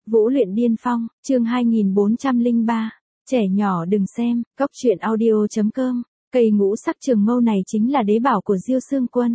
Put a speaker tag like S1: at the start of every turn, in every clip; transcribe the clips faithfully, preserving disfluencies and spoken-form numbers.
S1: Vũ luyện điên phong, chương hai nghìn bốn trăm lẻ ba. Trẻ nhỏ đừng xem, cóc truyện audio chấm com. Cây ngũ sắc trường mâu này chính là đế bảo của Diêu Xương Quân.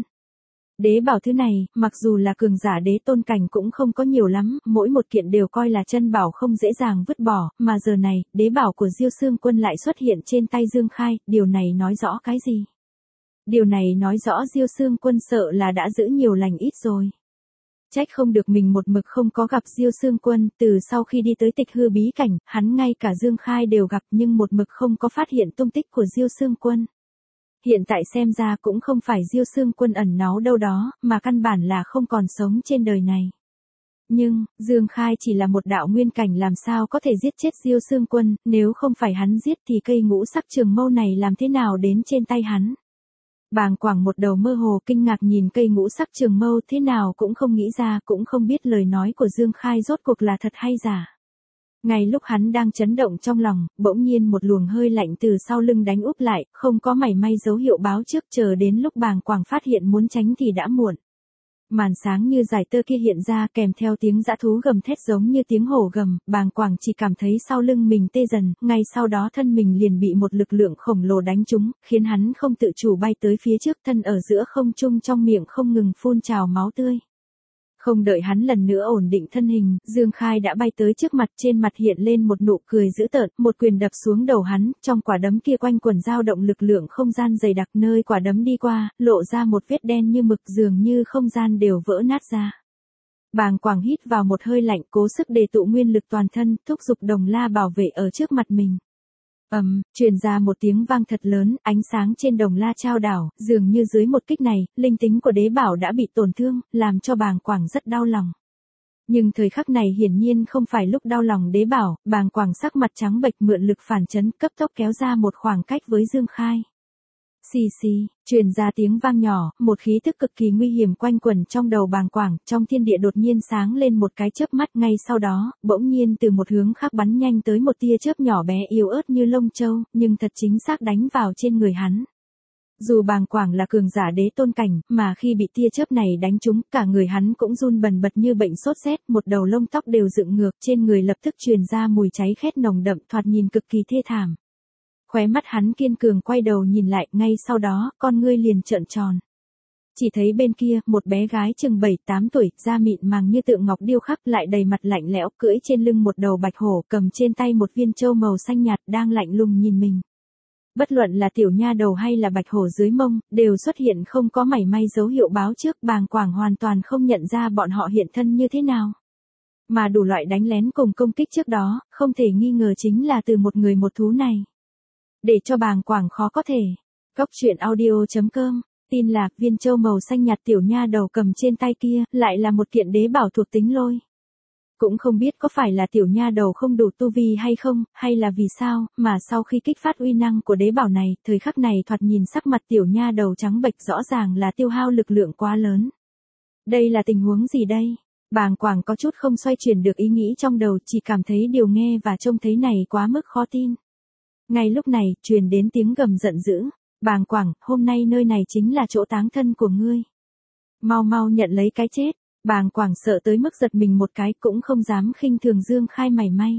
S1: Đế bảo thứ này, mặc dù là cường giả đế tôn cảnh cũng không có nhiều lắm, mỗi một kiện đều coi là chân bảo không dễ dàng vứt bỏ, mà giờ này, đế bảo của Diêu Xương Quân lại xuất hiện trên tay Dương Khai, điều này nói rõ cái gì? Điều này nói rõ Diêu Xương Quân sợ là đã giữ nhiều lành ít rồi. Trách không được mình một mực không có gặp Diêu Xương Quân, từ sau khi đi tới Tịch Hư bí cảnh, hắn ngay cả Dương Khai đều gặp nhưng một mực không có phát hiện tung tích của Diêu Xương Quân. Hiện tại xem ra cũng không phải Diêu Xương Quân ẩn náu đâu đó, mà căn bản là không còn sống trên đời này. Nhưng, Dương Khai chỉ là một đạo nguyên cảnh làm sao có thể giết chết Diêu Xương Quân, nếu không phải hắn giết thì cây ngũ sắc trường mâu này làm thế nào đến trên tay hắn. Bàng Quảng một đầu mơ hồ kinh ngạc nhìn cây ngũ sắc trường mâu thế nào cũng không nghĩ ra, cũng không biết lời nói của Dương Khai rốt cuộc là thật hay giả. Ngay lúc hắn đang chấn động trong lòng, bỗng nhiên một luồng hơi lạnh từ sau lưng đánh úp lại, không có mảy may dấu hiệu báo trước, chờ đến lúc Bàng Quảng phát hiện muốn tránh thì đã muộn. Màn sáng như giải tơ kia hiện ra kèm theo tiếng dã thú gầm thét giống như tiếng hổ gầm, Bàng Quảng chỉ cảm thấy sau lưng mình tê dần, ngay sau đó thân mình liền bị một lực lượng khổng lồ đánh trúng, khiến hắn không tự chủ bay tới phía trước, thân ở giữa không trung, trong miệng không ngừng phun trào máu tươi. Không đợi hắn lần nữa ổn định thân hình, Dương Khai đã bay tới trước mặt, trên mặt hiện lên một nụ cười dữ tợn, một quyền đập xuống đầu hắn, trong quả đấm kia quanh quẩn dao động lực lượng không gian dày đặc, nơi quả đấm đi qua, lộ ra một vết đen như mực, dường như không gian đều vỡ nát ra. Bàng Quảng hít vào một hơi lạnh, cố sức đề tụ nguyên lực toàn thân, thúc giục Đồng La bảo vệ ở trước mặt mình. Ầm, um, truyền ra một tiếng vang thật lớn, ánh sáng trên Đồng La trao đảo, dường như dưới một kích này, linh tính của đế bảo đã bị tổn thương, làm cho Bàng Quảng rất đau lòng. Nhưng thời khắc này hiển nhiên không phải lúc đau lòng đế bảo, Bàng Quảng sắc mặt trắng bệch mượn lực phản chấn, cấp tốc kéo ra một khoảng cách với Dương Khai. Xì xì, truyền ra tiếng vang nhỏ, một khí tức cực kỳ nguy hiểm quanh quẩn trong đầu Bàng Quảng, trong thiên địa đột nhiên sáng lên một cái chớp mắt, ngay sau đó, bỗng nhiên từ một hướng khác bắn nhanh tới một tia chớp nhỏ bé yếu ớt như lông châu, nhưng thật chính xác đánh vào trên người hắn. Dù Bàng Quảng là cường giả đế tôn cảnh, mà khi bị tia chớp này đánh trúng, cả người hắn cũng run bần bật như bệnh sốt rét, một đầu lông tóc đều dựng ngược, trên người lập tức truyền ra mùi cháy khét nồng đậm, thoạt nhìn cực kỳ thê thảm. Khóe mắt hắn kiên cường quay đầu nhìn lại, ngay sau đó, con ngươi liền trợn tròn. Chỉ thấy bên kia, một bé gái chừng bảy tám tuổi, da mịn màng như tượng ngọc điêu khắc, lại đầy mặt lạnh lẽo, cưỡi trên lưng một đầu bạch hổ, cầm trên tay một viên châu màu xanh nhạt, đang lạnh lùng nhìn mình. Bất luận là tiểu nha đầu hay là bạch hổ dưới mông, đều xuất hiện không có mảy may dấu hiệu báo trước, Bàng Quảng hoàn toàn không nhận ra bọn họ hiện thân như thế nào. Mà đủ loại đánh lén cùng công kích trước đó, không thể nghi ngờ chính là từ một người một thú này. Để cho Bàng Quảng khó có thể. Cóc truyện audio chấm com, tin là viên châu màu xanh nhạt tiểu nha đầu cầm trên tay kia, lại là một kiện đế bảo thuộc tính lôi. Cũng không biết có phải là tiểu nha đầu không đủ tu vi hay không, hay là vì sao, mà sau khi kích phát uy năng của đế bảo này, thời khắc này thoạt nhìn sắc mặt tiểu nha đầu trắng bệch, rõ ràng là tiêu hao lực lượng quá lớn. Đây là tình huống gì đây? Bàng Quảng có chút không xoay chuyển được ý nghĩ trong đầu, chỉ cảm thấy điều nghe và trông thấy này quá mức khó tin. Ngay lúc này, truyền đến tiếng gầm giận dữ. Bàng Quảng, hôm nay nơi này chính là chỗ táng thân của ngươi. Mau mau nhận lấy cái chết. Bàng Quảng sợ tới mức giật mình một cái, cũng không dám khinh thường Dương Khai mảy may.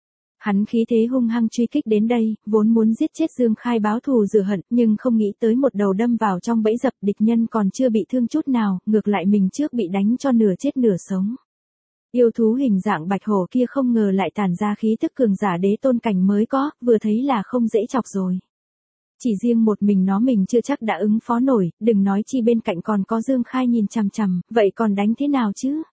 S1: Hắn khí thế hung hăng truy kích đến đây, vốn muốn giết chết Dương Khai báo thù rửa hận, nhưng không nghĩ tới một đầu đâm vào trong bẫy dập, địch nhân còn chưa bị thương chút nào, ngược lại mình trước bị đánh cho nửa chết nửa sống. Yêu thú hình dạng bạch hổ kia không ngờ lại tản ra khí tức cường giả đế tôn cảnh mới có, vừa thấy là không dễ chọc rồi. Chỉ riêng một mình nó mình chưa chắc đã ứng phó nổi, đừng nói chi bên cạnh còn có Dương Khai nhìn chằm chằm, vậy còn đánh thế nào chứ?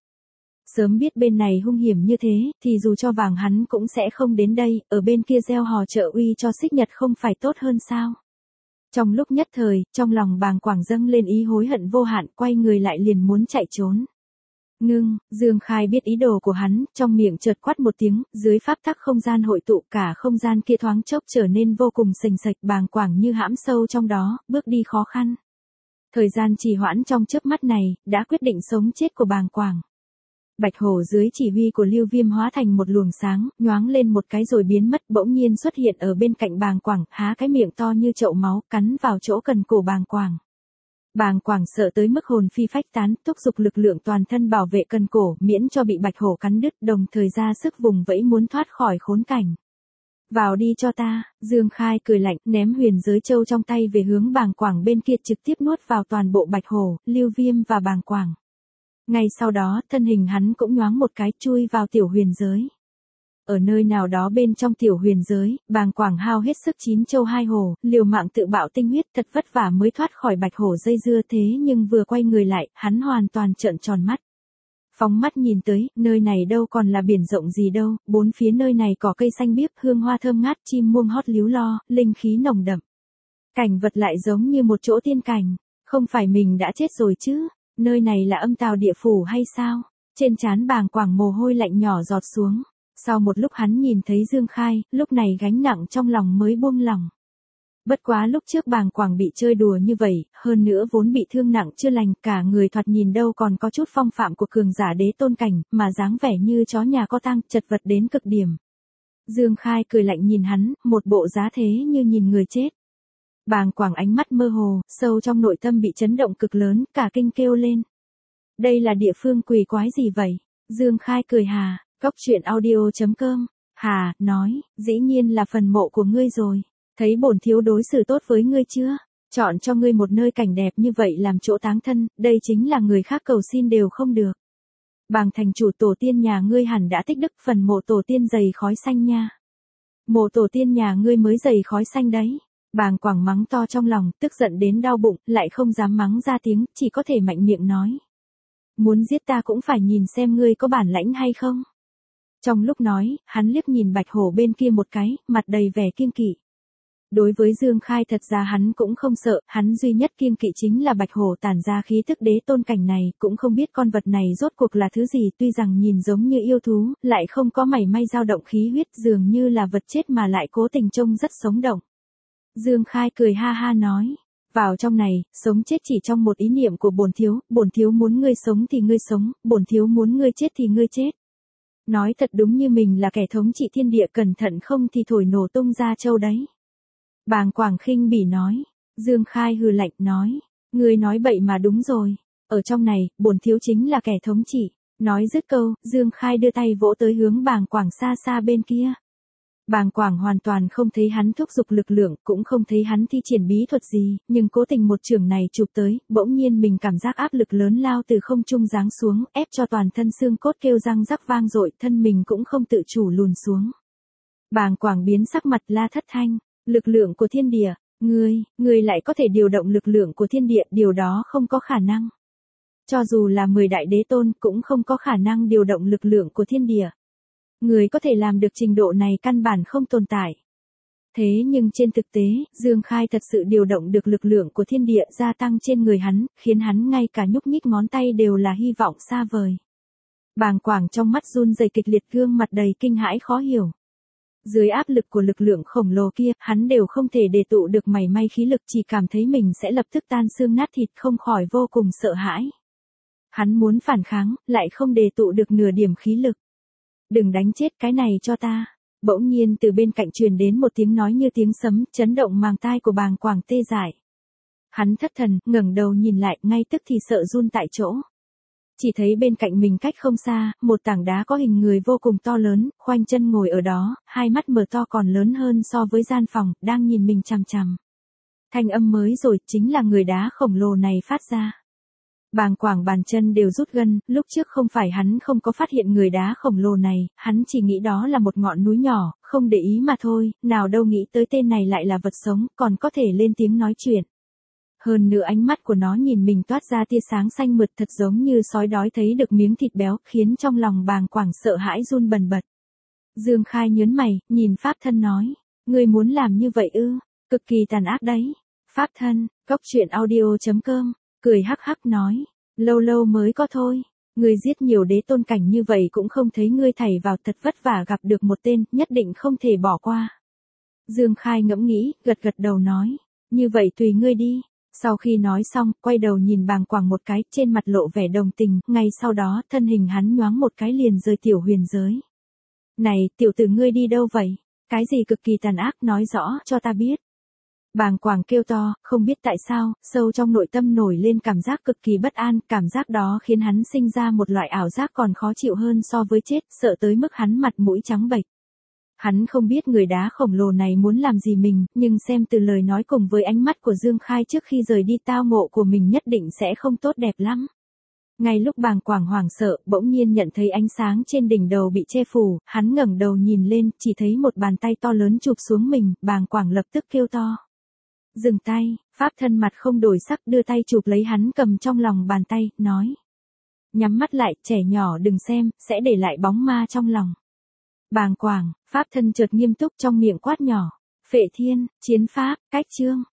S1: Sớm biết bên này hung hiểm như thế, thì dù cho vàng hắn cũng sẽ không đến đây, ở bên kia gieo hò trợ uy cho Xích Nhật không phải tốt hơn sao? Trong lúc nhất thời, trong lòng Bàng Quảng dâng lên ý hối hận vô hạn, quay người lại liền muốn chạy trốn. Ngưng, Dương Khai biết ý đồ của hắn, trong miệng chợt quát một tiếng, dưới pháp tắc không gian hội tụ, cả không gian kia thoáng chốc trở nên vô cùng sềnh sạch, Bàng Quảng như hãm sâu trong đó, bước đi khó khăn. Thời gian trì hoãn trong chớp mắt này, đã quyết định sống chết của Bàng Quảng. Bạch hổ dưới chỉ huy của Lưu Viêm hóa thành một luồng sáng, nhoáng lên một cái rồi biến mất, bỗng nhiên xuất hiện ở bên cạnh Bàng Quảng, há cái miệng to như chậu máu, cắn vào chỗ cần cổ Bàng Quảng. Bàng Quảng sợ tới mức hồn phi phách tán, thúc giục lực lượng toàn thân bảo vệ cần cổ, miễn cho bị bạch hổ cắn đứt, đồng thời ra sức vùng vẫy muốn thoát khỏi khốn cảnh. Vào đi cho ta, Dương Khai cười lạnh, ném huyền giới châu trong tay về hướng Bàng Quảng bên kia, trực tiếp nuốt vào toàn bộ bạch hổ, Lưu Viêm và Bàng Quảng. Ngay sau đó, thân hình hắn cũng nhoáng một cái chui vào tiểu huyền giới. Ở nơi nào đó bên trong tiểu huyền giới, Bàng Quảng hao hết sức chín châu hai hổ, liều mạng tự bạo tinh huyết, thật vất vả mới thoát khỏi bạch hổ dây dưa, thế nhưng vừa quay người lại, hắn hoàn toàn trợn tròn mắt. Phóng mắt nhìn tới, nơi này đâu còn là biển rộng gì đâu, bốn phía nơi này có cây xanh biếc, hương hoa thơm ngát, chim muông hót líu lo, linh khí nồng đậm. Cảnh vật lại giống như một chỗ tiên cảnh, không phải mình đã chết rồi chứ, nơi này là âm tào địa phủ hay sao? Trên trán Bàng Quảng mồ hôi lạnh nhỏ giọt xuống. Sau một lúc hắn nhìn thấy Dương Khai, lúc này gánh nặng trong lòng mới buông lòng. Bất quá lúc trước Bàng Quảng bị chơi đùa như vậy, hơn nữa vốn bị thương nặng chưa lành, cả người thoạt nhìn đâu còn có chút phong phạm của cường giả đế tôn cảnh, mà dáng vẻ như chó nhà có tang, chật vật đến cực điểm. Dương Khai cười lạnh nhìn hắn, một bộ giá thế như nhìn người chết. Bàng Quảng ánh mắt mơ hồ, sâu trong nội tâm bị chấn động cực lớn, cả kinh kêu lên. Đây là địa phương quỷ quái gì vậy? Dương Khai cười hà. Cốc truyện audio chấm com, hà, nói, dĩ nhiên là phần mộ của ngươi rồi, thấy bổn thiếu đối xử tốt với ngươi chưa, chọn cho ngươi một nơi cảnh đẹp như vậy làm chỗ táng thân, đây chính là người khác cầu xin đều không được. Bàng thành chủ tổ tiên nhà ngươi hẳn đã tích đức, phần mộ tổ tiên dày khói xanh nha. Mộ tổ tiên nhà ngươi mới dày khói xanh đấy. Bàng Quảng mắng to trong lòng, tức giận đến đau bụng, lại không dám mắng ra tiếng, chỉ có thể mạnh miệng nói. Muốn giết ta cũng phải nhìn xem ngươi có bản lãnh hay không. Trong lúc nói, hắn liếc nhìn bạch hổ bên kia một cái, mặt đầy vẻ kiêng kỵ. Đối với Dương Khai thật ra hắn cũng không sợ, hắn duy nhất kiêng kỵ chính là bạch hổ tản ra khí thức đế tôn cảnh này, cũng không biết con vật này rốt cuộc là thứ gì, tuy rằng nhìn giống như yêu thú, lại không có mảy may dao động khí huyết, dường như là vật chết mà lại cố tình trông rất sống động. Dương Khai cười ha ha nói, vào trong này, sống chết chỉ trong một ý niệm của bổn thiếu, bổn thiếu muốn ngươi sống thì ngươi sống, bổn thiếu muốn ngươi chết thì ngươi chết. Nói thật đúng như mình là kẻ thống trị thiên địa, cẩn thận không thì thổi nổ tung ra châu đấy. Bàng Quảng khinh bỉ nói. Dương Khai hừ lạnh nói. Ngươi nói bậy mà đúng rồi. Ở trong này, bổn thiếu chính là kẻ thống trị. Nói dứt câu, Dương Khai đưa tay vỗ tới hướng Bàng Quảng xa xa bên kia. Bàng Quảng hoàn toàn không thấy hắn thúc giục lực lượng, cũng không thấy hắn thi triển bí thuật gì, nhưng cố tình một chưởng này chụp tới, bỗng nhiên mình cảm giác áp lực lớn lao từ không trung giáng xuống, ép cho toàn thân xương cốt kêu răng rắc vang dội, thân mình cũng không tự chủ lùn xuống. Bàng Quảng biến sắc mặt la thất thanh, lực lượng của thiên địa, ngươi, ngươi lại có thể điều động lực lượng của thiên địa, điều đó không có khả năng. Cho dù là mười đại đế tôn cũng không có khả năng điều động lực lượng của thiên địa. Người có thể làm được trình độ này căn bản không tồn tại. Thế nhưng trên thực tế, Dương Khai thật sự điều động được lực lượng của thiên địa gia tăng trên người hắn, khiến hắn ngay cả nhúc nhích ngón tay đều là hy vọng xa vời. Bàng Quảng trong mắt run rẩy kịch liệt, gương mặt đầy kinh hãi khó hiểu. Dưới áp lực của lực lượng khổng lồ kia, hắn đều không thể đề tụ được mảy may khí lực, chỉ cảm thấy mình sẽ lập tức tan xương nát thịt, không khỏi vô cùng sợ hãi. Hắn muốn phản kháng, lại không đề tụ được nửa điểm khí lực. Đừng đánh chết cái này cho ta. Bỗng nhiên từ bên cạnh truyền đến một tiếng nói như tiếng sấm, chấn động màng tai của Bàng Quảng tê dại. Hắn thất thần, ngẩng đầu nhìn lại, ngay tức thì sợ run tại chỗ. Chỉ thấy bên cạnh mình cách không xa, một tảng đá có hình người vô cùng to lớn, khoanh chân ngồi ở đó, hai mắt mở to còn lớn hơn so với gian phòng, đang nhìn mình chằm chằm. Thanh âm mới rồi, chính là người đá khổng lồ này phát ra. Bàng Quảng bàn chân đều rút gân, lúc trước không phải hắn không có phát hiện người đá khổng lồ này, hắn chỉ nghĩ đó là một ngọn núi nhỏ, không để ý mà thôi, nào đâu nghĩ tới tên này lại là vật sống, còn có thể lên tiếng nói chuyện. Hơn nữa ánh mắt của nó nhìn mình toát ra tia sáng xanh mượt, thật giống như sói đói thấy được miếng thịt béo, khiến trong lòng Bàng Quảng sợ hãi run bần bật. Dương Khai nhớn mày, nhìn pháp thân nói, ngươi muốn làm như vậy ư, cực kỳ tàn ác đấy. Pháp thân, cốc truyện audio chấm com, cười hắc hắc nói, lâu lâu mới có thôi, ngươi giết nhiều đế tôn cảnh như vậy cũng không thấy ngươi thảy vào, thật vất vả gặp được một tên, nhất định không thể bỏ qua. Dương Khai ngẫm nghĩ, gật gật đầu nói, như vậy tùy ngươi đi. Sau khi nói xong, quay đầu nhìn Bàng Quảng một cái, trên mặt lộ vẻ đồng tình, ngay sau đó, thân hình hắn nhoáng một cái liền rời tiểu huyền giới. Này, tiểu tử ngươi đi đâu vậy? Cái gì cực kỳ tàn ác, nói rõ cho ta biết. Bàng Quảng kêu to, không biết tại sao, sâu trong nội tâm nổi lên cảm giác cực kỳ bất an, cảm giác đó khiến hắn sinh ra một loại ảo giác còn khó chịu hơn so với chết, sợ tới mức hắn mặt mũi trắng bệch. Hắn không biết người đá khổng lồ này muốn làm gì mình, nhưng xem từ lời nói cùng với ánh mắt của Dương Khai trước khi rời đi tao ngộ của mình nhất định sẽ không tốt đẹp lắm. Ngay lúc Bàng Quảng hoảng sợ, bỗng nhiên nhận thấy ánh sáng trên đỉnh đầu bị che phủ, hắn ngẩng đầu nhìn lên, chỉ thấy một bàn tay to lớn chụp xuống mình, Bàng Quảng lập tức kêu to. Dừng tay, pháp thân mặt không đổi sắc đưa tay chụp lấy hắn cầm trong lòng bàn tay, nói. Nhắm mắt lại, trẻ nhỏ đừng xem, sẽ để lại bóng ma trong lòng. Bàng Quảng, pháp thân chợt nghiêm túc trong miệng quát nhỏ. Phệ thiên, chiến pháp, cách chương.